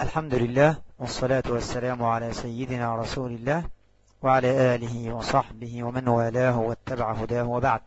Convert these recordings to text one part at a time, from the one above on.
الحمد لله والصلاة والسلام على سيدنا رسول الله وعلى آله وصحبه ومن والاه واتبع هداه وبعد.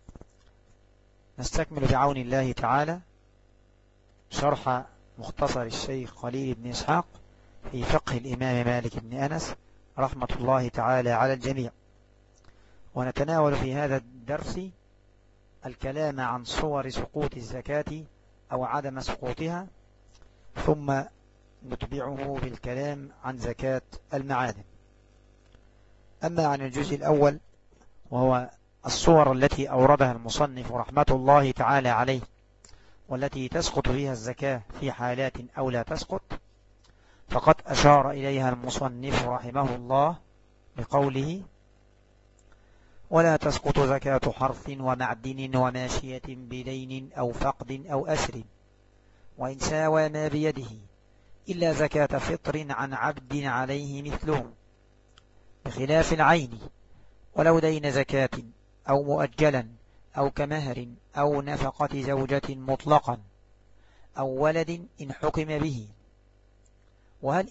نستكمل بعون الله تعالى شرح مختصر الشيخ خليل بن إسحاق في فقه الإمام مالك بن أنس رحمة الله تعالى على الجميع، ونتناول في هذا الدرس الكلام عن صور سقوط الزكاة أو عدم سقوطها، ثم نتبعه بالكلام عن زكاة المعادن. أما عن الجزء الأول وهو الصور التي أوردها المصنف رحمة الله تعالى عليه والتي تسقط فيها الزكاة في حالات أو لا تسقط، فقد أشار إليها المصنف رحمه الله بقوله: ولا تسقط زكاة حرث ومعدن وماشية بدين أو فقد أو أسر وإن ساوى ما بيده إلا زكاة فطر عن عبد عليه مثله، بخلاف العين ولو دين زكاة أو مؤجلا أو كمهر أو نفقة زوجة مطلقا أو ولد إن حكم به. وهل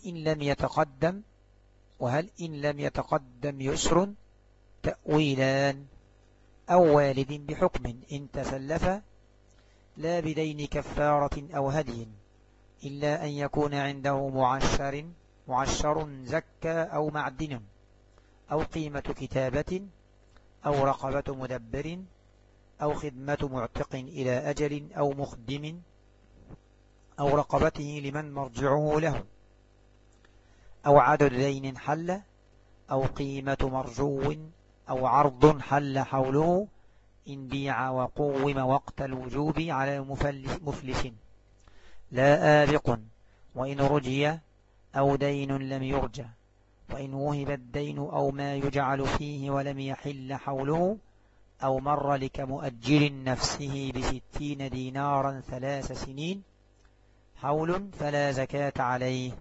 إن لم يتقدم يسر تأويلان، أو والد بحكم إن تسلف لا بدين كفارة أو هدي، إلا أن يكون عنده معشر زكى أو معدن أو قيمة كتابة أو رقبة مدبر أو خدمة معتق إلى أجل أو مخدم أو رقبته لمن مرجعه له أو عدد دين حل أو قيمة مرجو أو عرض حل حوله إن بيع وقوم وقت الوجوب على مفلس لا آبق، وإن رجي أو دين لم يرجى، وإن وهب الدين أو ما يجعل فيه ولم يحل حوله، أو مر لكمؤجل نفسه ب60 دينارا 3 سنين حول فلا زكاة عليه.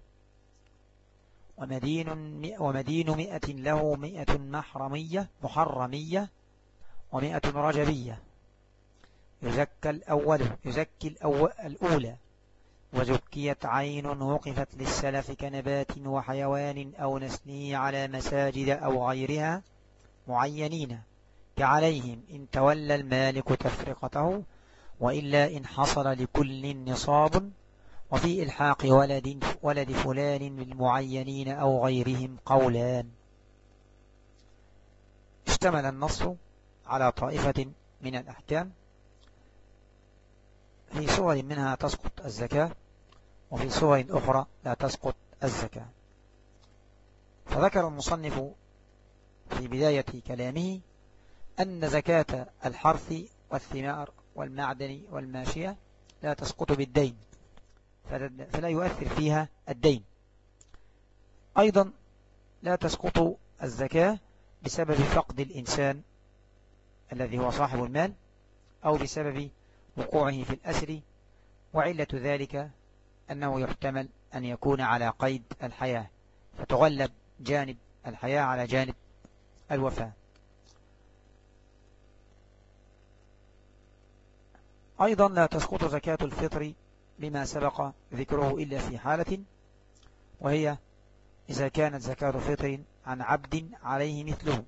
ومدين 100 له 100 محرمية و100 رجبية، يزكي الأولى، وزكيت عين وقفت للسلف كنبات وحيوان أو نسنه على مساجد أو غيرها معينين كعليهم إن تولى المالك تفرقته، وإلا إن حصل لكل نصاب، وفي إلحاق ولد فلان بالمعينين أو غيرهم قولان. اشتمل النص على طائفة من الأحكام في صور منها تسقط الزكاة، وفي صور أخرى لا تسقط الزكاة. فذكر المصنف في بداية كلامه أن زكاة الحرث والثمار والمعدن والماشية لا تسقط بالدين، فلا يؤثر فيها الدين. أيضا لا تسقط الزكاة بسبب فقد الإنسان الذي هو صاحب المال، أو بسبب وقوعه في الأسر، وعلة ذلك أنه يحتمل أن يكون على قيد الحياة، فتغلب جانب الحياة على جانب الوفاة. أيضا لا تسقط زكاة الفطر بما سبق ذكره إلا في حالة، وهي إذا كانت زكاة فطر عن عبد عليه مثله.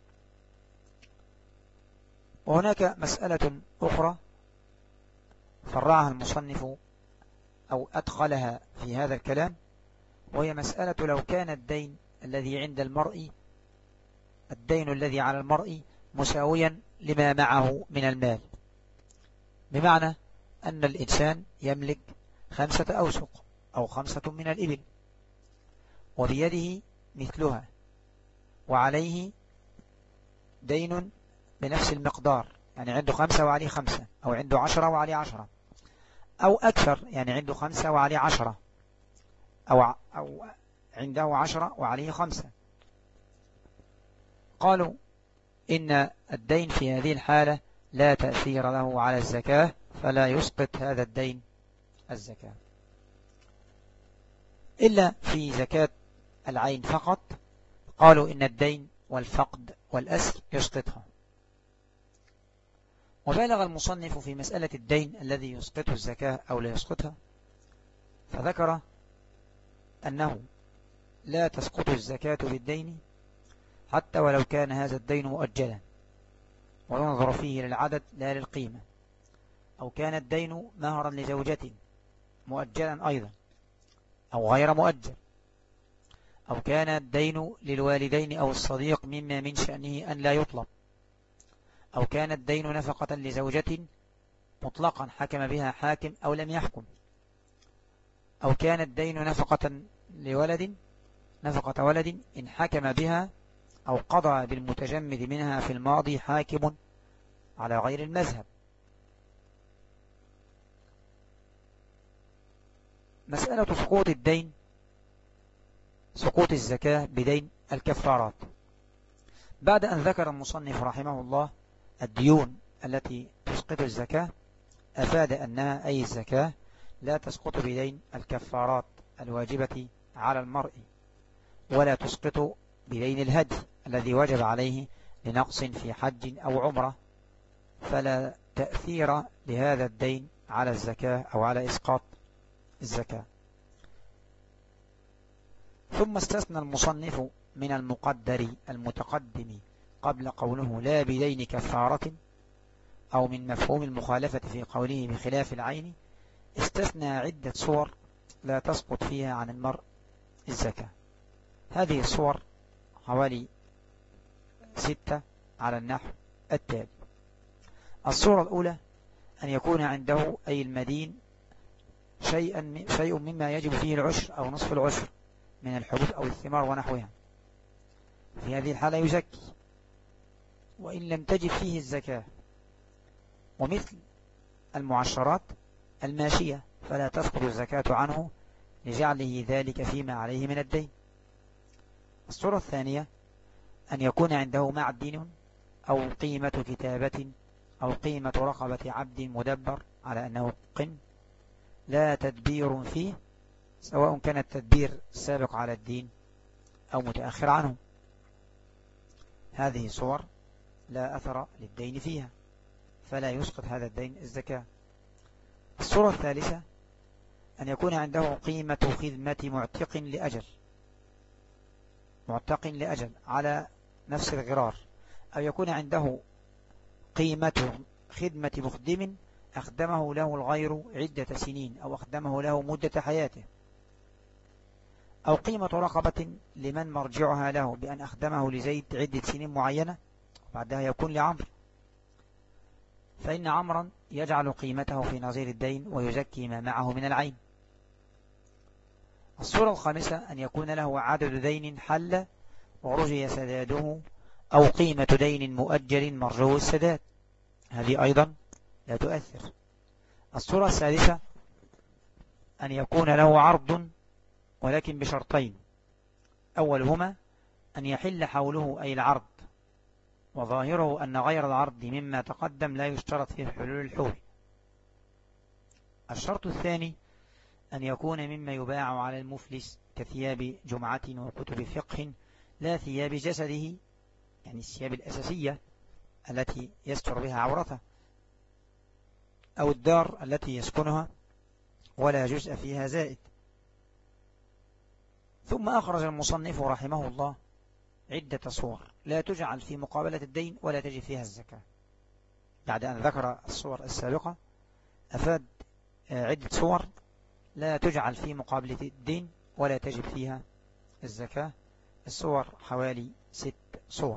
وهناك مسألة أخرى فرعها المصنف أو أدخلها في هذا الكلام، وهي مسألة لو كان الدين الذي عند المرء، الدين الذي على المرء مساويا لما معه من المال، بمعنى أن الإنسان يملك 5 أوسق أو 5 من الإبل، وبيده مثلها، وعليه دين بنفس المقدار، يعني عنده 5 وعليه 5، أو عنده 10 وعليه 10، أو أكثر، يعني عنده 5 وعليه 10، أو عنده 10 وعليه 5. قالوا إن الدين في هذه الحالة لا تأثير له على الزكاة، فلا يسقط هذا الدين الزكاة، إلا في زكاة العين فقط. قالوا إن الدين والفقد والأسر يسقطها. وبالغ المصنف في مسألة الدين الذي يسقطه الزكاة أو لا يسقطها، فذكر أنه لا تسقط الزكاة بالدين حتى ولو كان هذا الدين مؤجلا، وينظر فيه للعدد لا للقيمة، أو كان الدين مهرا لزوجة مؤجلا أيضا أو غير مؤجل، أو كان الدين للوالدين أو الصديق مما من شأنه أن لا يطلب، أو كان الدين نفقة لزوجة مطلقا حكم بها حاكم أو لم يحكم، أو كان الدين نفقة ولد إن حكم بها أو قضى بالمتجمد منها في الماضي حاكم على غير المذهب. مسألة سقوط الزكاة بدين الكفارات. بعد أن ذكر المصنف رحمه الله الديون التي تسقط الزكاة، أفاد أنها أي الزكاة لا تسقط بدين الكفارات الواجبة على المرء، ولا تسقط بدين الهدي الذي وجب عليه لنقص في حج أو عمرة، فلا تأثير لهذا الدين على الزكاة أو على إسقاط الزكاة. ثم استثنى المصنف من المقدر المتقدم قبل قوله لا بدين كفارة، أو من مفهوم المخالفة في قوله بخلاف العين، استثنى عدة صور لا تسقط فيها عن المرء الزكاة. هذه الصور حوالي 6 على النحو التالي. الصورة الأولى أن يكون عنده أي المدين شيء مما يجب فيه العشر أو نصف العشر من الحبوب أو الثمار ونحوها، في هذه الحالة يزكي وإن لم تجب فيه الزكاة، ومثل المعشرات الماشية فلا تسقط الزكاة عنه لجعله ذلك فيما عليه من الدين. الصورة الثانية أن يكون عنده معدن أو قيمة كتابة أو قيمة رقبة عبد مدبر على أنه قن لا تدبير فيه، سواء كان التدبير سابق على الدين أو متأخر عنه. هذه صور لا أثر للدين فيها، فلا يسقط هذا الدين الزكاة. الصورة الثالثة أن يكون عنده قيمة خدمة معتق لأجل على نفس الغرار، أو يكون عنده قيمة خدمة مخدم أخدمه له الغير عدة سنين أو أخدمه له مدة حياته، أو قيمة رقبة لمن مرجعها له بأن أخدمه لزيد عدة سنين معينة بعدها يكون لعمر، فإن عمرا يجعل قيمته في نظير الدين ويزكي ما معه من العين. الصورة الخامسة أن يكون له عدد دين حل ورجي سداده، أو قيمة دين مؤجل مرجو السداد، هذه أيضا لا تؤثر. الصورة السادسة أن يكون له عرض ولكن بشرطين، أولهما أن يحل حوله أي العرض، وظاهره أن غير العرض مما تقدم لا يشترط فيه حلول الحول. الشرط الثاني أن يكون مما يباع على المفلس كثياب جمعة وكتب فقه، لا ثياب جسده، يعني الثياب الأساسية التي يستر بها عورته، أو الدار التي يسكنها ولا جزء فيها زائد. ثم أخرج المصنف رحمه الله عدة صور لا تجعل في مقابلة الدين ولا تجب فيها الزكاة. بعد أن ذكر الصور السابقة أفاد عدة صور لا تجعل في مقابلة الدين ولا تجب فيها الزكاة. الصور حوالي 6 صور.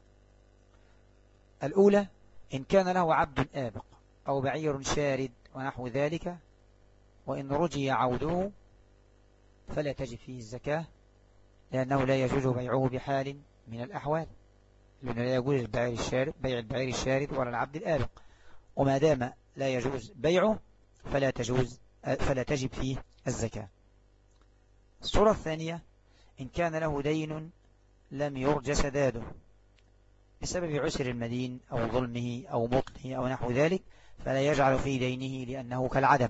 الأولى إن كان له عبد آبق أو بعير شارد ونحو ذلك، وإن رجي عوده فلا تجب فيه الزكاة، لأنه لا يجوز بيعه بحال من الأحوال، لأنه لا يجوز بيع البعير الشارد ولا العبد الآبق، وما دام لا يجوز بيعه فلا تجب فيه الزكاة. الصورة الثانية إن كان له دين لم يرج سداده بسبب عسر المدين أو ظلمه أو مطله أو نحو ذلك، فلا يجعل في دينه لأنه كالعدم،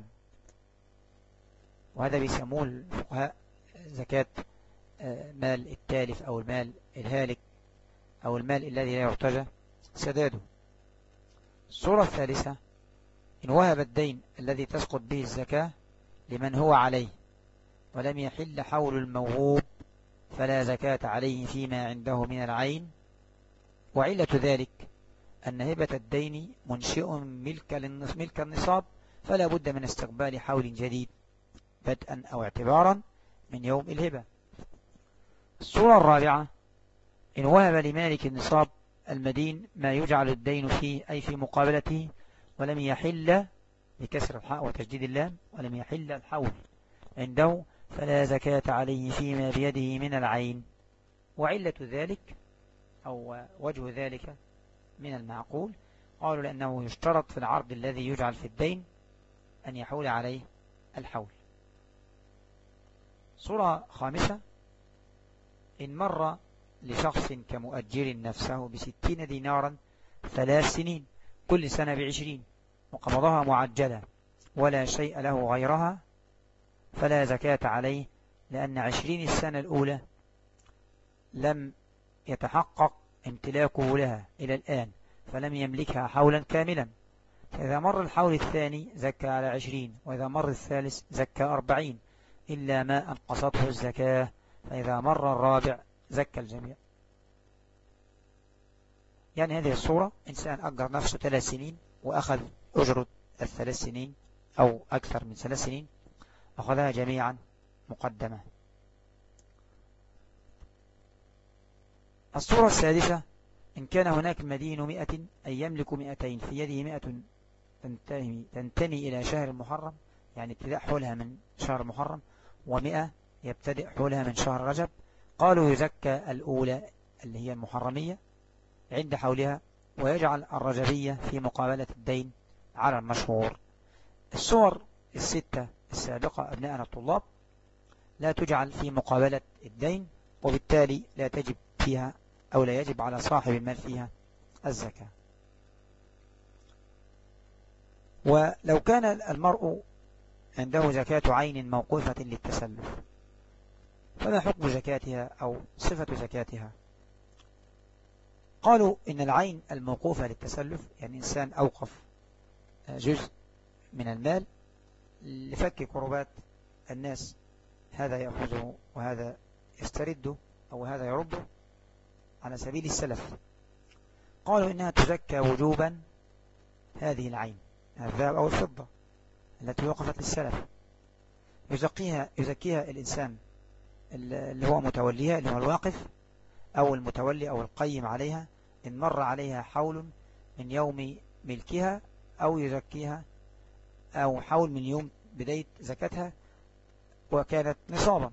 وهذا بيسموه الفقهاء زكاة مال التالف أو المال الهالك أو المال الذي لا يرتجى سداده. الصورة الثالثة إن وهب الدين الذي تسقط به الزكاة لمن هو عليه ولم يحل حول الموهوب فلا زكاة عليه فيما عنده من العين. وعلة ذلك أن هبة الدين منشئ ملك النصاب، فلا بد من استقبال حول جديد بدءا أو اعتبارا من يوم الهبة. الصورة الرابعة: إن وهب لمالك النصاب المدين ما يجعل الدين فيه أي في مقابلته ولم يحل، بكسر الحاء وتجديد اللام، ولم يحل الحول عنده فلا زكاة عليه فيما بيده من العين. وعلة ذلك أو وجه ذلك من المعقول، قالوا لأنه يشترط في العرض الذي يجعل في الدين أن يحول عليه الحول. صورة خامسة: إن مر لشخص كمؤجر نفسه ب60 دينارا 3 سنين كل سنة ب20 وقبضها معجلة ولا شيء له غيرها فلا زكاة عليه، لأن 20 السنة الأولى لم يتحقق امتلاكه لها إلى الآن فلم يملكها حولا كاملا. فإذا مر الحول الثاني زكى على 20، وإذا مر الثالث زكى 40 إلا ما أنقصته الزكاة، فإذا مر الرابع زكى الجميع. يعني هذه الصورة: إنسان أجر نفسه 3 سنين وأخذ أجرة ال3 سنين أو أكثر من 3 سنين، أخذها جميعا مقدمة. الصورة السادسة: إن كان هناك مدين 100 أي يملك 200 في يده 100 تنتمي إلى شهر المحرم، يعني ابتداء حولها من شهر المحرم، و100 يبتدئ حولها من شهر رجب، قالوا يزكى الأولى اللي هي المحرمية عند حولها، ويجعل الرجبية في مقابلة الدين على المشهور. الصور الستة السابقة أبناءنا الطلاب لا تجعل في مقابلة الدين، وبالتالي لا تجب فيها أو لا يجب على صاحب المال فيها الزكاة. ولو كان المرء عنده زكاة عين موقوفة للتسلف فما حكم زكاتها أو صفة زكاتها؟ قالوا إن العين الموقوفة للتسلف، يعني إنسان أوقف جزء من المال لفك كربات الناس، هذا يأخذه وهذا يسترده أو هذا يرده على سبيل السلف، قالوا إنها تزكى وجوبا هذه العين الذهب أو الفضة التي وقفت للسلف، يزكيها الإنسان اللي هو متوليها اللي هو الواقف أو المتولي أو القيم عليها إن مر عليها حول من يوم ملكها، أو يزكيها أو حول من يوم بداية زكاتها وكانت نصابا،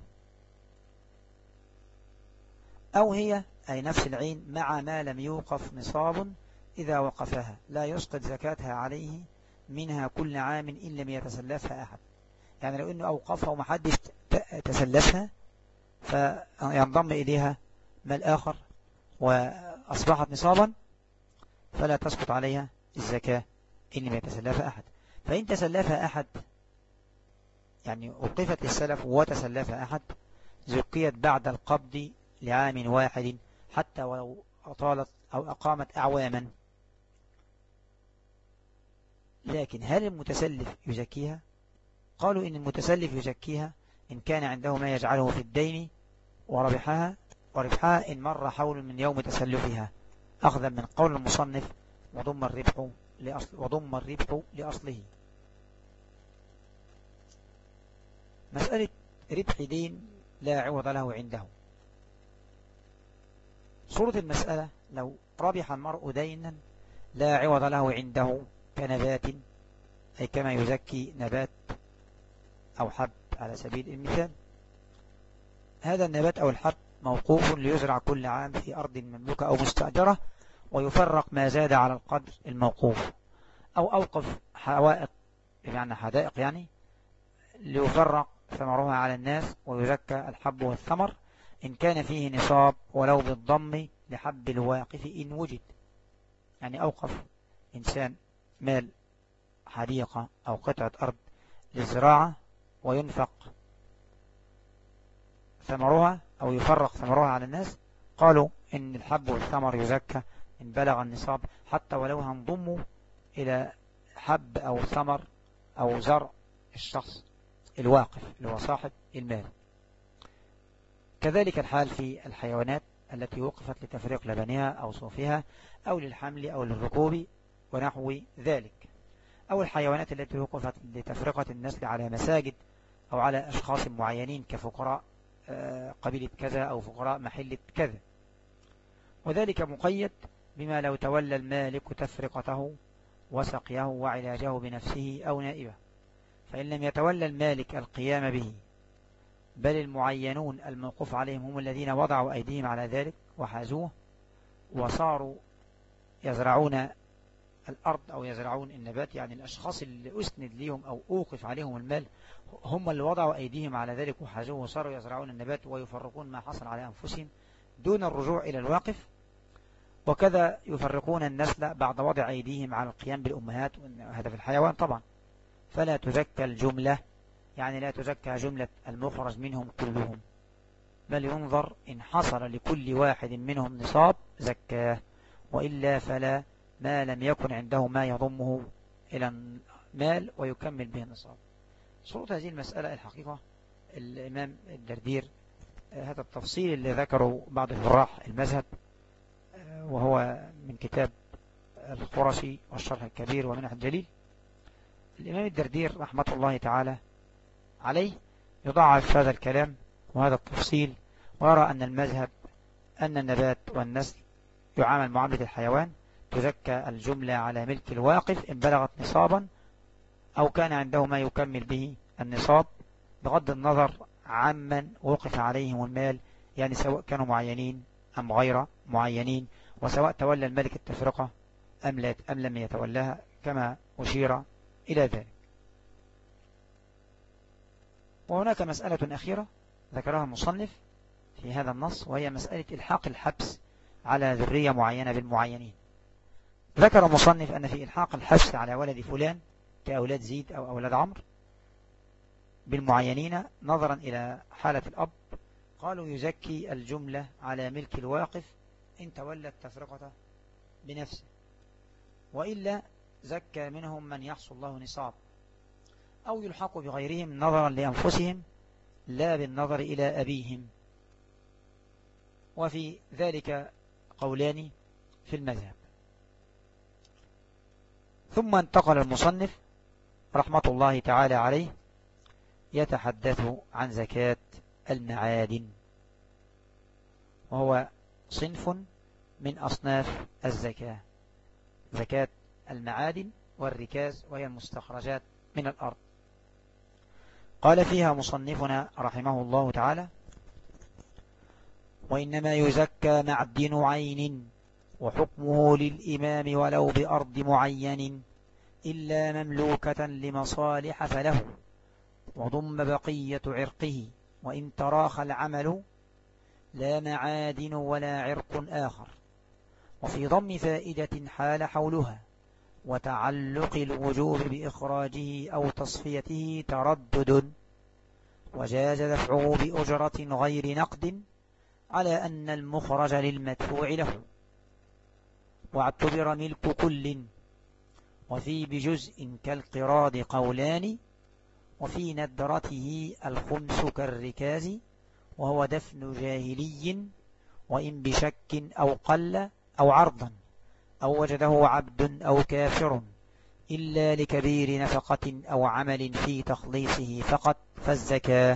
أو هي أي نفس العين مع ما لم يوقف نصاب إذا وقفها لا يسقط زكاتها عليه منها كل عام إن لم يتسلفها أحد. يعني لو أنه أوقفها ومحدش تسلفها فينضم إليها مال آخر وأصبحت نصابا فلا تسقط عليها الزكاة إن لم يتسلفها أحد. فإن تسلفها أحد، يعني وقفت للسلف وتسلفها أحد، زكيت بعد القبض لعام واحد حتى ولو أطالت أو أقامت أعواما. لكن هل المتسلف يزكيها؟ قالوا إن المتسلف يزكيها إن كان عنده ما يجعله في الدين وربحها إن مر حول من يوم تسلفها، أخذا من قول المصنف وضم الربح لأصله. مسألة ربح دين لا عوض له عنده. صورة المسألة: لو ربح المرء دينا لا عوض له عنده كنبات، أي كما يزكي نبات أو حب على سبيل المثال، هذا النبات أو الحب موقوف ليزرع كل عام في أرض مملوكة أو مستأجرة ويفرق ما زاد على القدر الموقوف، أو أوقف حوائط بمعنى حدائق يعني ليفرق ثمرها على الناس ويزكى الحب والثمر إن كان فيه نصاب ولو بالضم لحب الواقف إن وجد. يعني أوقف إنسان مال حديقة أو قطعة أرض للزراعة وينفق ثمرها أو يفرق ثمرها على الناس، قالوا إن الحب والثمر يزكى إن بلغ النصاب حتى ولو هنضموا إلى حب أو ثمر أو زرع الشخص الواقف اللي هو صاحب المال. كذلك الحال في الحيوانات التي وقفت لتفريق لبنها أو صوفها أو للحمل أو للركوب ونحو ذلك، أو الحيوانات التي وقفت لتفرقة النسل على مساجد أو على أشخاص معينين كفقراء قبيلة كذا أو فقراء محلة كذا، وذلك مقيد بما لو تولى المالك تفرقته وسقيه وعلاجه بنفسه أو نائبه، فإن لم يتولى المالك القيام به بل المعينون الموقوف عليهم هم الذين وضعوا أيديهم على ذلك وحازوه وصاروا يزرعون الأرض أو يزرعون النبات، يعني الأشخاص اللي أسند ليهم أو أوقف عليهم المال هم اللي وضعوا أيديهم على ذلك وحازوه وصاروا يزرعون النبات ويفرقون ما حصل على أنفسهم دون الرجوع إلى الواقف. وكذا يفرقون النسل بعد وضع أيديهم على القيام بالأمهات، وهذا في الحيوان طبعا. فلا تزكى الجملة، يعني لا تزكى جملة المخرج منهم كلهم، بل ينظر إن حصل لكل واحد منهم نصاب زكاه، وإلا فلا، ما لم يكن عنده ما يضمه إلى المال ويكمل به النصاب. شروط هذه المسألة الحقيقة الإمام الدردير هذا التفصيل اللي ذكره بعض شراح المذهب، وهو من كتاب القرشي والشرح الكبير ومنح الجليل. الإمام الدردير رحمة الله تعالى عليه يضعف هذا الكلام وهذا التفصيل، ويرى أن المذهب أن النبات والنسل يعامل معاملة الحيوان، تزكى الجملة على ملك الواقف إن بلغت نصابا أو كان عنده ما يكمل به النصاب، بغض النظر عمن وقف عليهم المال، يعني سواء كانوا معينين أم غير معينين، وسواء تولى الملك التفرقة أم لم يتولاها، كما أشير إلى ذلك. وهناك مسألة أخيرة ذكرها المصنف في هذا النص، وهي مسألة إلحاق الحبس على ذرية معينة بالمعينين. ذكر المصنف أن في إلحاق الحبس على ولد فلان كأولاد زيد أو أولاد عمرو بالمعينين نظرا إلى حالة الأب، قالوا يزكي الجملة على ملك الواقف إن تولى التفرقة بنفسه، وإلا زكى منهم من يحصل له نصاب، أو يلحق بغيرهم نظرا لأنفسهم لا بالنظر إلى أبيهم. وفي ذلك قولان في المذهب. ثم انتقل المصنف رحمة الله تعالى عليه يتحدث عن زكاة المعادن، وهو صنف من أصناف الزكاة، زكاة المعادن والركاز، وهي المستخرجات من الأرض. قال فيها مصنفنا رحمه الله تعالى: وإنما يزكى معدن عين وحكمه للإمام ولو بأرض معين، إلا مملوكة لمصالح فله، وضم بقية عرقه، وإن تراخى العمل لا معادن ولا عرق آخر. وفي ضم فائدة حال حولها وتعلق الوجوب بإخراجه أو تصفيته تردد، وجاز دفعه بأجرة غير نقد على أن المخرج للمدفوع له، واعتبر ملك كل، وفي بجزء كالقراض قولان، وفي ندرته الخمس كالركاز، وهو دفن جاهلي وإن بشك أو قل أو عرضا أو وجده عبد أو كافر، إلا لكبير نفقة أو عمل في تخليصه فقط فالزكاة.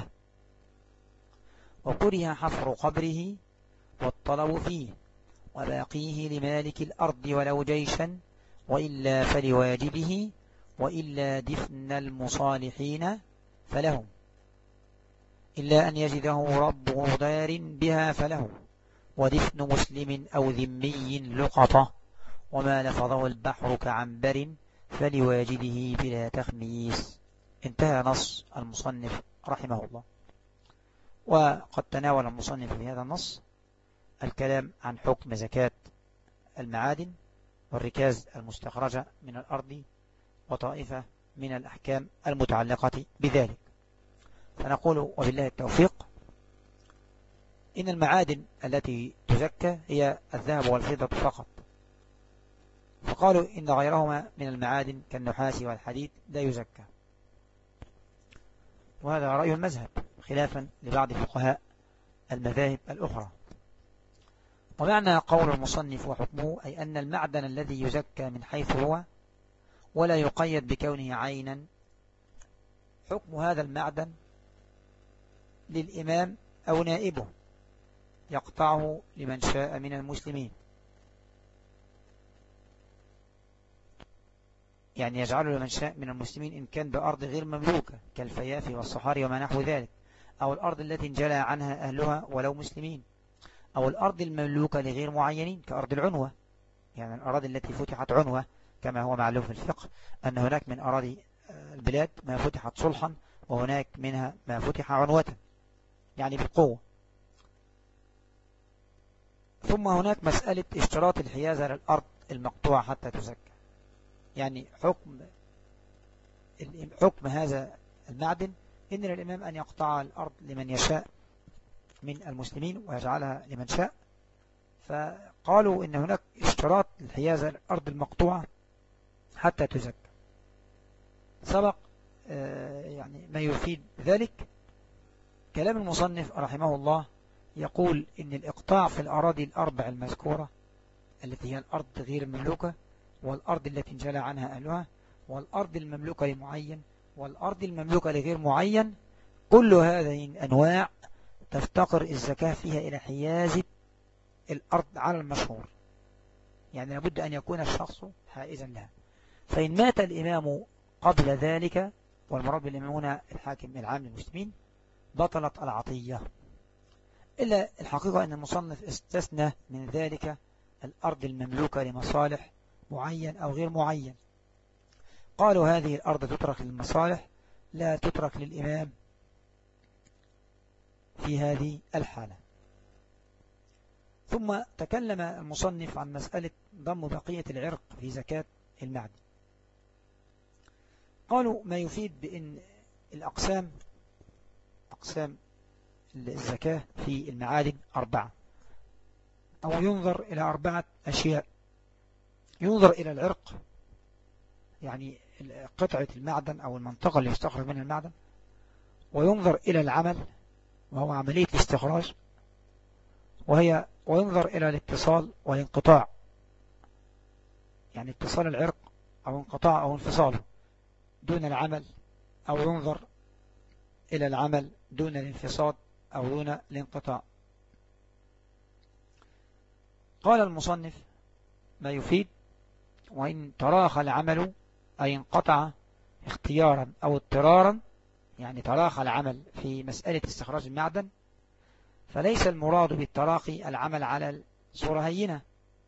وكره حفر قبره والطلب فيه، وباقيه لمالك الأرض ولو جيشا، وإلا فلواجبه، وإلا دفن المصالحين فلهم، إلا أن يجده رب دار بها فله، ودفن مسلم أو ذمي لقطة، وما لفظه البحر كعنبر فلواجده بلا تخميس. انتهى نص المصنف رحمه الله. وقد تناول المصنف في هذا النص الكلام عن حكم زكاة المعادن والركاز المستخرجة من الأرض وطائفة من الأحكام المتعلقة بذلك. فنقول وبالله التوفيق إن المعادن التي تزكى هي الذهب والفضة فقط، فقالوا إن غيرهما من المعادن كالنحاس والحديد لا يزكى. وهذا رأي المذهب خلافا لبعض فقهاء المذاهب الأخرى. ومعنى قول المصنف وحكمه أي أن المعدن الذي يزكى من حيث هو ولا يقيد بكونه عينا، حكم هذا المعدن للإمام أو نائبه يقطعه لمن شاء من المسلمين، يعني يجعله لمن شاء من المسلمين إن كان بأرض غير مملوكة كالفيافي والصحاري وما نحو ذلك، أو الأرض التي انجلى عنها أهلها ولو مسلمين، أو الأرض المملوكة لغير معينين كأرض العنوة، يعني الأراضي التي فتحت عنوة كما هو معلوم في الفقه أن هناك من أراضي البلاد ما فتحت صلحا وهناك منها ما فتح عنوة يعني بالقوة. ثم هناك مسألة اشتراط الحيازة للأرض المقطوعة حتى تزكى، يعني حكم هذا المعدن إن للإمام أن يقطع الأرض لمن يشاء من المسلمين ويجعلها لمن شاء، فقالوا إن هناك اشتراط الحيازة للأرض المقطوعة حتى تزكى. سبق يعني ما يفيد ذلك كلام المصنف رحمه الله، يقول إن الإقطاع في الأراضي الأربع المذكورة التي هي الأرض غير المملوكة والأرض التي انجلى عنها أهلها والأرض المملوكة لمعين والأرض المملوكة لغير معين، كل هذه الأنواع تفتقر الزكاة فيها إلى حيازة الأرض على المشهور، يعني لابد أن يكون الشخص حائزا لها. فإن مات الإمام قبل ذلك، والمراد بالإمام هنا الحاكم العام للمسلمين، بطلت العطية. إلا الحقيقة أن المصنف استثنى من ذلك الأرض المملوكة لمصالح معين أو غير معين، قالوا هذه الأرض تترك للمصالح لا تترك للإمام في هذه الحالة. ثم تكلم المصنف عن مسألة ضم بقية العرق في زكاة المعدن. قالوا ما يفيد بأن أقسام الزكاة في المعادن 4، أو ينظر إلى 4 أشياء. ينظر إلى العرق، يعني قطعة المعدن أو المنطقة اللي يستخرج منها المعدن، وينظر إلى العمل وهو عملية الاستخراج، وينظر إلى الاتصال والانقطاع، يعني اتصال العرق أو انقطاع أو انفصاله دون العمل، أو ينظر إلى العمل دون الانفصال أو دون الانقطاع. قال المصنف ما يفيد وإن تراخى العمل أي انقطع اختيارا أو اضطرارا، يعني تراخى العمل في مسألة استخراج المعدن، فليس المراد بالتراخي العمل على الصورة هينة،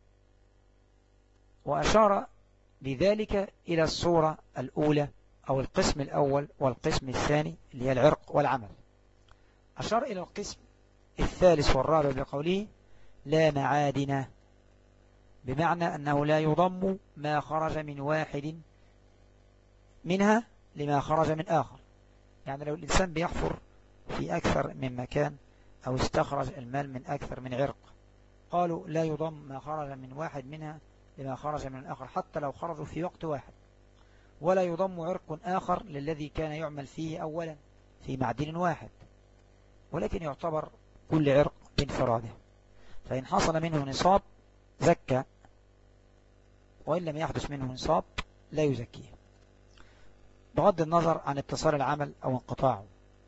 وأشار بذلك إلى الصورة الأولى أو القسم الأول والقسم الثاني اللي هي العرق والعمل. أشار إلى القسم الثالث والرابع بقوله لا معادن، بمعنى أنه لا يضم ما خرج من واحد منها لما خرج من آخر، يعني لو الإنسان بيحفر في أكثر من مكان أو استخرج المال من أكثر من عرق، قالوا لا يضم ما خرج من واحد منها لما خرج من الآخر حتى لو خرجوا في وقت واحد، ولا يضم عرق آخر للذي كان يعمل فيه أولا في معدن واحد، ولكن يعتبر كل عرق بانفراده، فإن حصل منه نصاب زكى، وإن لم يحدث منه نصاب لا يزكيه، بغض النظر عن اتصال العمل أو انقطاعه.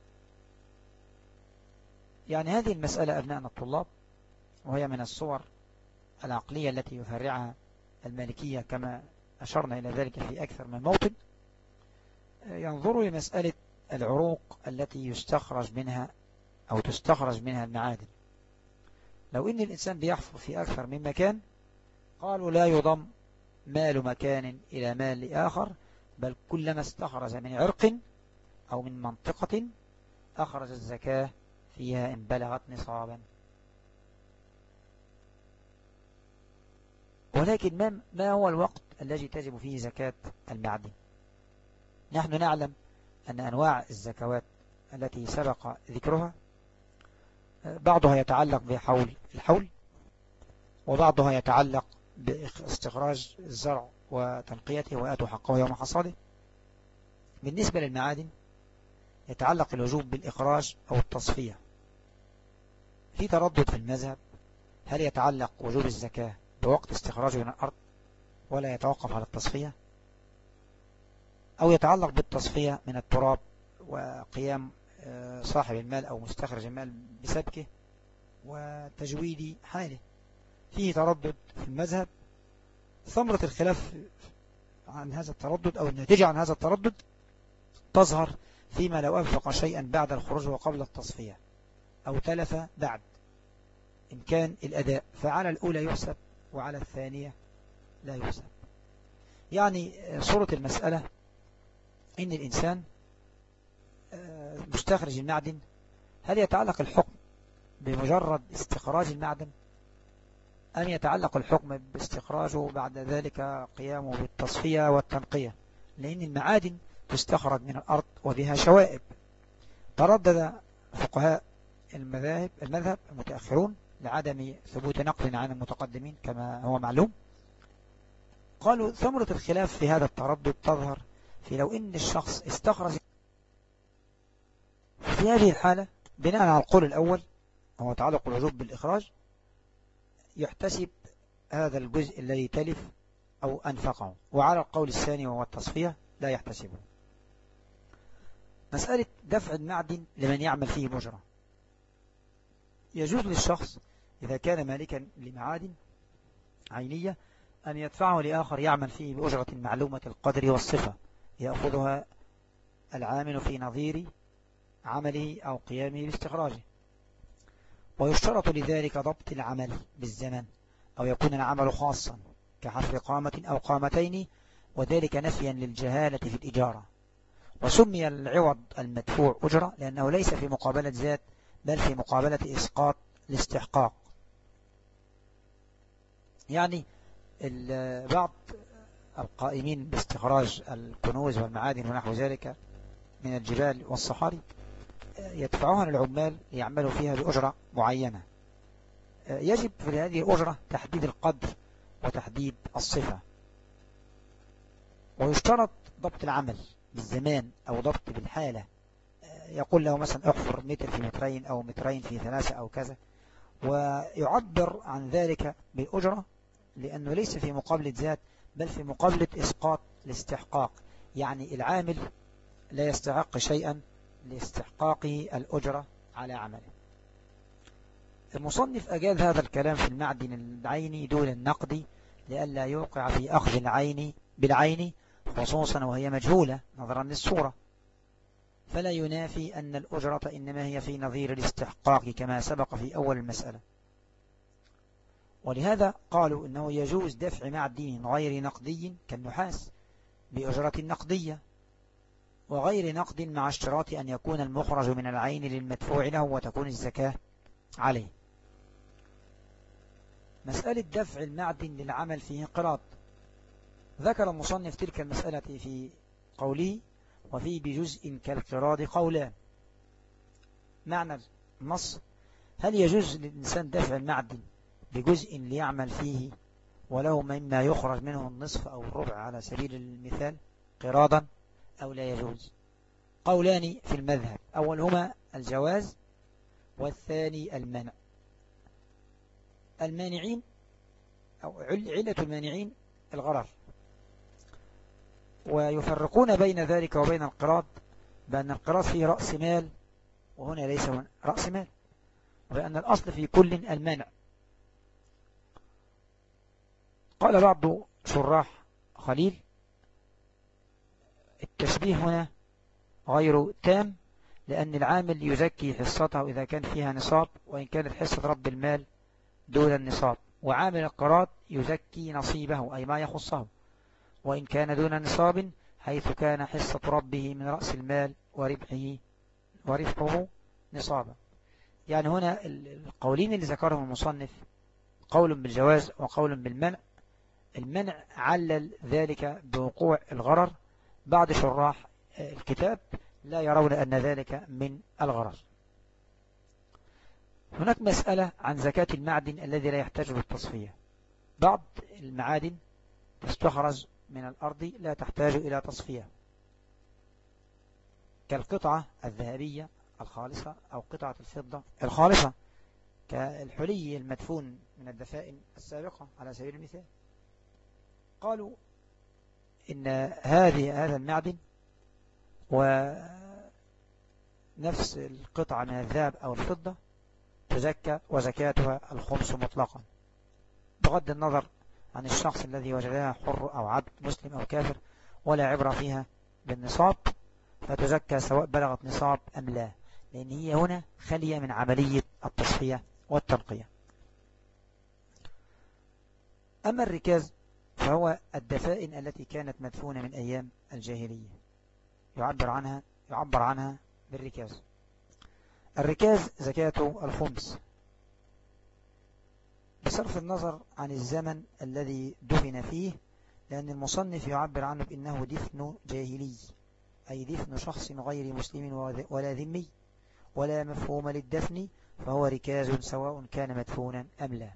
يعني هذه المسألة أبناءنا الطلاب، وهي من الصور العقلية التي يفرعها المالكية كما أشرنا إلى ذلك في أكثر من موطن، ينظروا لمسألة العروق التي يستخرج منها أو تستخرج منها المعادن. لو إن الإنسان بيحفر في أكثر من مكان، قالوا لا يضم مال مكان إلى مال لآخر، بل كلما استخرج من عرق أو من منطقة أخرج الزكاة فيها إن بلغت نصابا. ولكن ما هو الوقت الذي تجب فيه زكاة المعدن؟ نحن نعلم أن أنواع الزكوات التي سبق ذكرها بعضها يتعلق بحول الحول، وبعضها يتعلق باستخراج الزرع وتنقيته وآتوا حقه يوم حصاده. بالنسبة للمعادن يتعلق الوجوب بالإخراج أو التصفية. في تردد في المذهب، هل يتعلق وجوب الزكاة بوقت استخراجه من الأرض ولا يتوقف على التصفية، أو يتعلق بالتصفية من التراب وقيام صاحب المال أو مستخرج المال بسبكه وتجويد حاله. فيه تردد في المذهب. ثمرة الخلاف عن هذا التردد أو الناتجة عن هذا التردد تظهر فيما لو أنفق شيئا بعد الخروج وقبل التصفية أو تلف بعد، إن كان الأداء فعلى الأولى يحسب وعلى الثانية لا يحسب. يعني صورة المسألة إن الإنسان مستخرج المعدن، هل يتعلق الحكم بمجرد استخراج المعدن أم يتعلق الحكم باستخراجه بعد ذلك قيامه بالتصفية والتنقية، لأن المعادن تستخرج من الأرض وبها شوائب. تردد فقهاء المذهب المتأخرون لعدم ثبوت نقل عن المتقدمين كما هو معلوم. قالوا ثمرة الخلاف في هذا التردد تظهر في لو إن الشخص استخرج في هذه الحالة بناء على القول الأول هو تعلق الوجوب بالإخراج، يحتسب هذا الجزء الذي تلف أو أنفقه، وعلى القول الثاني وهو التصفية لا يحتسبه. مسألة دفع المعدن لمن يعمل فيه مجرى، يجوز للشخص إذا كان مالكا لمعادن عينية أن يدفعه لآخر يعمل فيه بأجرة معلومة القدر والصفة يأخذها العامل في نظير عمله أو قيامه باستخراجه. ويشترط لذلك ضبط العمل بالزمن، أو يكون العمل خاصا كحفر قامة أو قامتين، وذلك نفيا للجهالة في الإجارة. وسمي العوض المدفوع أجرة لأنه ليس في مقابلة ذات بل في مقابلة إسقاط الاستحقاق. يعني بعض القائمين باستخراج الكنوز والمعادن ونحو ذلك من الجبال والصحاري يدفعوها للعمال ليعملوا فيها بأجرة معينة. يجب في هذه الأجرة تحديد القدر وتحديد الصفة، ويشترط ضبط العمل بالزمان أو ضبط بالحالة. يقول له مثلا احفر متر في مترين أو مترين في 3 أو كذا، ويعبر عن ذلك بالأجرة لأنه ليس في مقابلة ذات بل في مقابلة إسقاط الاستحقاق. يعني العامل لا يستحق شيئا لاستحقاقه الأجرة على عمله. المصنف أجاز هذا الكلام في المعدن العيني دون النقدي لئلا يوقع في أخذ العين بالعين، خصوصا وهي مجهولة نظرا للصورة، فلا ينافي أن الأجرة إنما هي في نظير الاستحقاق كما سبق في أول المسألة. ولهذا قالوا إنه يجوز دفع معدن غير نقدي كالنحاس بأجرة نقدية، وغير نقد مع اشتراط أن يكون المخرج من العين للمدفوع له وتكون الزكاة عليه. مسألة دفع المعدن للعمل فيه انقراض، ذكر المصنف تلك المسألة في قوله وفيه بجزء كالقراض قولان. معنى النص: هل يجوز للإنسان دفع المعدن بجزء ليعمل فيه وله مما يخرج منه النصف أو الربع على سبيل المثال قراضا، أو لا يجوز؟ قولان في المذهب، أولهما الجواز والثاني المنع. المانعين أو علة المانعين الغرر، ويفرقون بين ذلك وبين القراض بأن القراض فيه رأس مال وهنا ليس رأس مال، وبأن الأصل في كل المنع. قال بعض شراح خليل التشبيه هنا غير تام، لأن العامل يزكي حصته إذا كان فيها نصاب وإن كانت حصة رب المال دون النصاب، وعامل القراض يزكي نصيبه أي ما يخصه وإن كان دون نصاب حيث كان حصة ربه من رأس المال وربحه نصابا. يعني هنا القولين اللي ذكرهم المصنف قول بالجواز وقول بالمنع. المنع علل ذلك بوقوع الغرر، بعض شراح الكتاب لا يرون أن ذلك من الغرر. هناك مسألة عن زكاة المعدن الذي لا يحتاج للتصفية. بعض المعادن تستخرج من الأرض لا تحتاج إلى تصفية، كالقطعة الذهبية الخالصة أو قطعة الفضة الخالصة، كالحلي المدفون من الدفائن السابقة على سبيل المثال. قالوا إن هذا المعدن ونفس القطعة من الذهب أو الفضة تزكى وزكاتها الخمس مطلقا، بغض النظر عن الشخص الذي وجدها حر أو عبد مسلم أو كافر، ولا عبرة فيها بالنصاب، فتزكى سواء بلغت نصاب أم لا، لأن هي هنا خالية من عملية التصفية والتنقية. أما الركاز فهو الدفائن التي كانت مدفونة من أيام الجاهلية، يعبر عنها بالركاز. الركاز زكاته الخمس بصرف النظر عن الزمن الذي دفن فيه، لأن المصنف يعبر عنه بأنه دفن جاهلي، أي دفن شخص غير مسلم ولا ذمي، ولا مفهوم للدفن، فهو ركاز سواء كان مدفونا أم لا.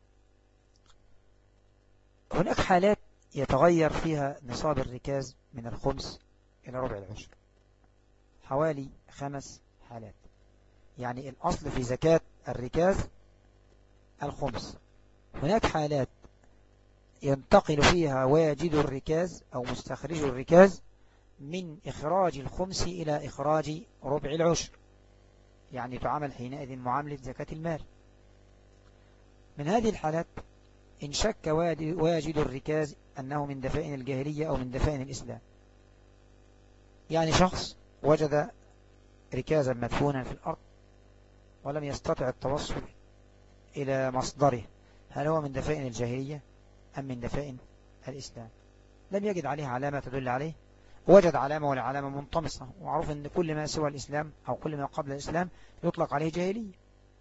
هناك حالات يتغير فيها نصاب الركاز من الخمس إلى ربع العشر، حوالي 5 حالات. يعني الأصل في زكاة الركاز الخمس. هناك حالات ينتقل فيها واجد الركاز أو مستخرج الركاز من إخراج الخمس إلى إخراج ربع العشر، يعني تعامل حينئذ معاملة زكاة المال. من هذه الحالات إن شك واجد الركاز أنه من دفائن الجاهلية أو من دفائن الإسلام، يعني شخص وجد ركازا مدفونا في الأرض ولم يستطع التوصل إلى مصدره، هل هو من دفائن الجاهلية أم من دفائن الإسلام؟ لم يجد عليه علامة تدل عليه، وجد علامة ولا علامة منطمسة، وعرف أن كل ما سوى الإسلام أو كل ما قبل الإسلام يطلق عليه جاهلية.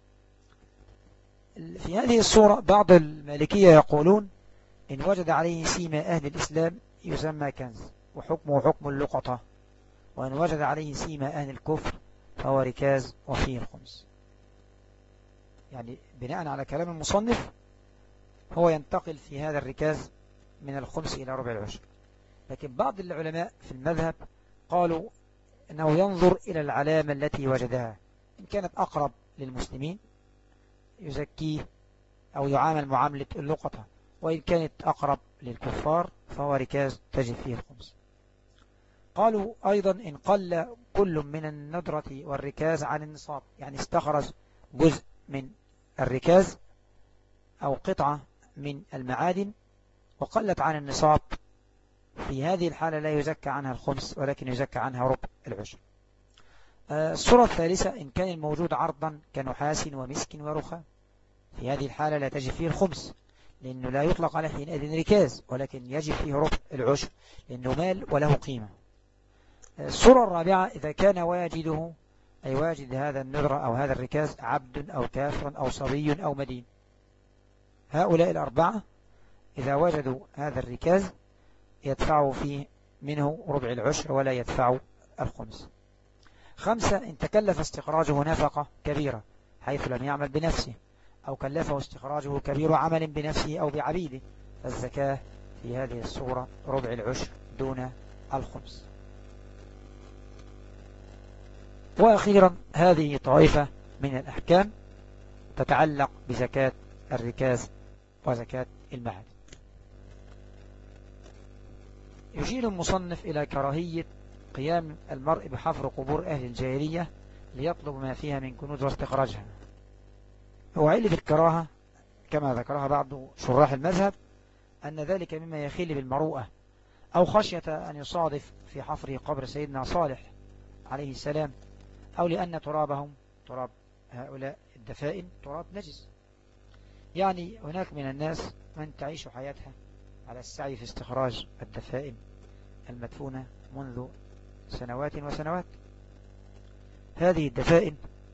في هذه الصورة بعض المالكية يقولون إن وجد عليه سيما أهل الإسلام يسمى كنز وحكمه حكم اللقطة، وإن وجد عليه سيما أهل الكفر فهو ركاز وفيه الخمس. يعني بناء على كلام المصنف هو ينتقل في هذا الركاز من الخمس إلى ربع العشر. لكن بعض العلماء في المذهب قالوا أنه ينظر إلى العلامة التي وجدها، إن كانت أقرب للمسلمين يزكيه أو يعامل معاملة اللقطة، وإن كانت أقرب للكفار فهو ركاز تجب فيه الخمس. قالوا أيضا إن قل كل من الندرة والركاز عن النصاب، يعني استخرج جزء من الركاز أو قطعة من المعادن وقلت عن النصاب، في هذه الحالة لا يزكى عنها الخمس ولكن يزكى عنها ربع العشر. الصورة الثالثة إن كان الموجود عرضا كنحاس ومسك ورخام، في هذه الحالة لا تجب فيه الخمس، لأنه لا يطلق عليه حينئذ ركاز، ولكن يجب فيه ربع العشر لأنه مال وله قيمة. الصورة الرابعة إذا كان واجده أي واجد هذا الندرة أو هذا الركاز عبد أو كافر أو صبي أو مدين، هؤلاء الأربعة إذا وجدوا هذا الركاز يدفعوا فيه منه ربع العشر ولا يدفعوا الخمس. 5 إن تكلف استخراجه نفقة كبيرة حيث لم يعمل بنفسه، أو كلفه استخراجه كبير عمل بنفسه أو بعبيده، فالزكاة في هذه الصورة ربع العشر دون الخمس. وأخيرا هذه طائفة من الأحكام تتعلق بزكاة الركاز وزكاة المعادن. يشير المصنف إلى كراهية قيام المرء بحفر قبور أهل الجاهلية ليطلب ما فيها من كنوز واستخراجها. هو علة الكراهة كما ذكرها بعض شراح المذهب أن ذلك مما يخل بالمروءة، أو خشية أن يصادف في حفره قبر سيدنا صالح عليه السلام، أو لأن ترابهم تراب هؤلاء الدفائن تراب نجس. يعني هناك من الناس من تعيش حياتها على السعي في استخراج الدفائن المدفونة منذ سنوات وسنوات. هذه الدفائن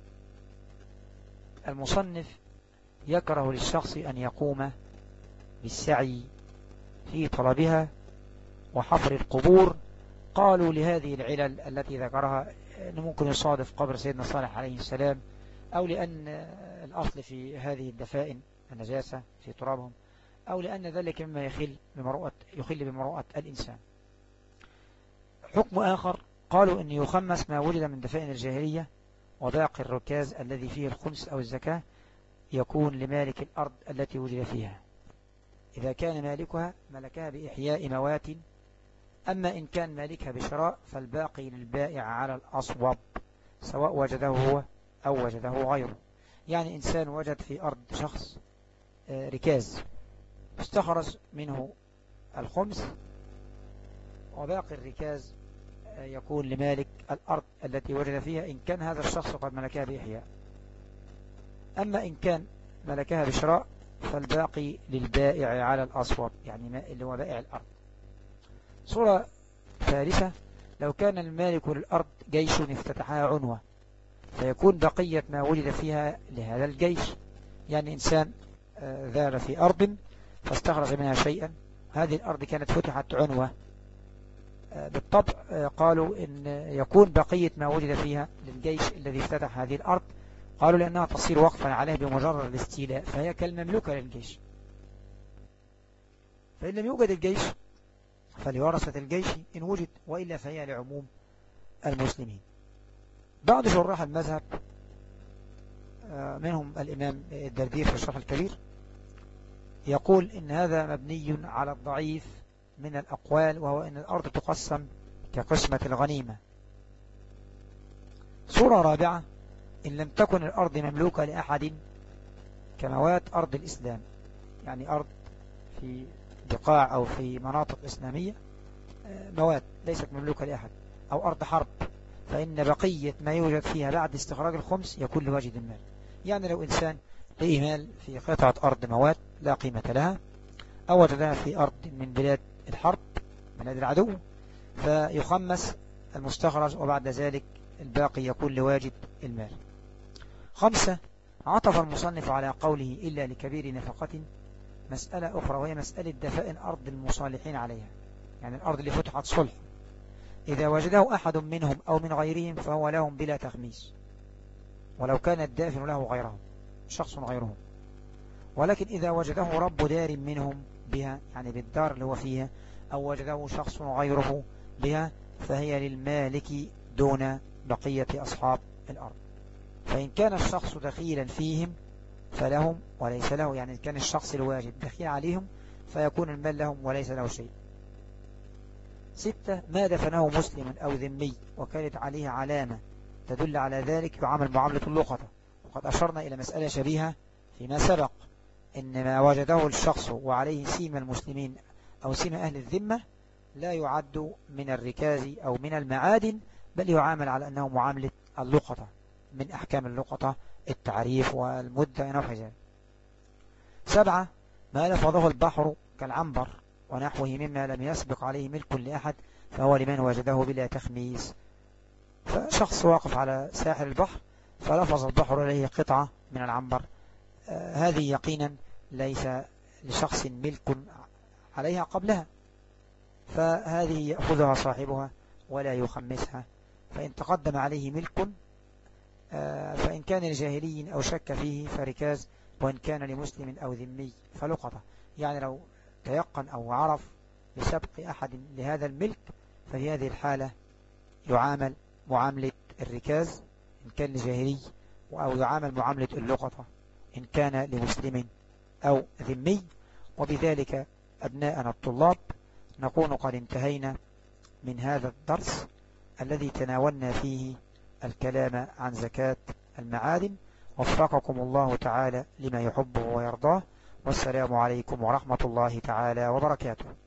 المصنف يكره للشخص أن يقوم بالسعي في طلبها وحفر القبور. قالوا لهذه العلل التي ذكرها أنه ممكن يصادف قبر سيدنا صالح عليه السلام، أو لأن الأصل في هذه الدفائن النجاسة في ترابهم، أو لأن ذلك مما يخل بمروءة الإنسان. حكم آخر قالوا إن يخمس ما وجد من دفائن الجاهلية، وباقي الركاز الذي فيه الخمس أو الزكاة يكون لمالك الأرض التي وجد فيها، إذا كان مالكها ملكها بإحياء موات. أما إن كان مالكها بشراء فالباقي للبائع على الأصوب، سواء وجده هو أو وجده غيره. يعني إنسان وجد في أرض شخص ركاز، استخرج منه الخمس، وباقي الركاز يكون لمالك الأرض التي وجد فيها إن كان هذا الشخص قد ملكها بإحياء. أما إن كان ملكها بشراء فالباقي للبائع على الأصوب، يعني اللي هو بائع الأرض. صورة ثالثة: لو كان المالك للأرض جيش افتتحها عنوة، فيكون بقية ما وجد فيها لهذا الجيش. يعني إنسان ذال في أرض فاستخرج منها شيئا، هذه الأرض كانت فتحت عنوة، بالطبع قالوا إن يكون بقية ما وجد فيها للجيش الذي افتتح هذه الأرض، قالوا لأنها تصير وقفا عليه بمجرد الاستيلاء، فهي كالمملوكة للجيش. فإن لم يوجد الجيش فلورثة الجيش إن وجد، وإلا فهي لعموم المسلمين. بعض شراح المذهب منهم الإمام الدردير في الشرح الكبير يقول إن هذا مبني على الضعيف من الأقوال، وهو أن الأرض تقسم كقسمة الغنيمة. صورة رابعة: إن لم تكن الأرض مملوكة لأحد كموات أرض الإسلام، يعني أرض في بقاع أو في مناطق إسلامية موات ليست مملوكة لأحد، أو أرض حرب، فإن بقية ما يوجد فيها بعد استخراج الخمس يكون لواجد المال. يعني لو إنسان لقي مال في قطعة أرض موات لا قيمة لها، أو وجدها في أرض من بلاد الحرب بلاد العدو، فيخمس المستخرج، وبعد ذلك الباقي يكون لواجد المال. 5. عطف المصنف على قوله إلا لكبير نفقة مسألة أخرى، وهي مسألة دفائن أرض المصالحين عليها، يعني الأرض اللي فتحت صلح، إذا وجده أحد منهم أو من غيرهم فهو لهم بلا تخميس، ولو كان الدافن له غيرهم شخص غيرهم. ولكن إذا وجده رب دار منهم بها، يعني بالدار اللي هو فيها، أو وجده شخص غيره بها، فهي للمالك دون بقية أصحاب الأرض. فإن كان الشخص دخيلا فيهم فلهم وليس له، يعني إن كان الشخص الواجد دخيل عليهم فيكون المال لهم وليس له شيء. 6. ما دفنه مسلم أو ذمي وكانت عليه علامة تدل على ذلك يعامل معاملة اللقطة. وقد أشرنا إلى مسألة شبيهة فيما سبق، إن ما وجده الشخص وعليه سيم المسلمين أو سيم أهل الذمة لا يعد من الركاز أو من المعادن، بل يعامل على أنه معاملة اللقطة، من أحكام اللقطة التعريف والمدة ونحو ذلك. 7. ما لفظه البحر كالعنبر ونحوه مما لم يسبق عليه ملك لأحد فهو لمن وجده بلا تخميس. فشخص واقف على ساحل البحر فلفظ البحر عليه قطعة من العنبر، هذه يقينا ليس لشخص ملك عليها قبلها، فهذه يأخذها صاحبها ولا يخمسها. فإن تقدم عليه ملك فإن كان لجاهلي أو شك فيه فركاز، وإن كان لمسلم أو ذمي فلقطة. يعني لو تيقن أو عرف بسبق أحد لهذا الملك ففي هذه الحالة يعامل معاملة الركاز إن كان لجاهلي، أو يعامل معاملة اللقطة إن كان لمسلم أو ذمي. وبذلك أبناءنا الطلاب نكون قد انتهينا من هذا الدرس الذي تناولنا فيه الكلام عن زكاة المعادن. وفقكم الله تعالى لما يحبه ويرضاه، والسلام عليكم ورحمة الله تعالى وبركاته.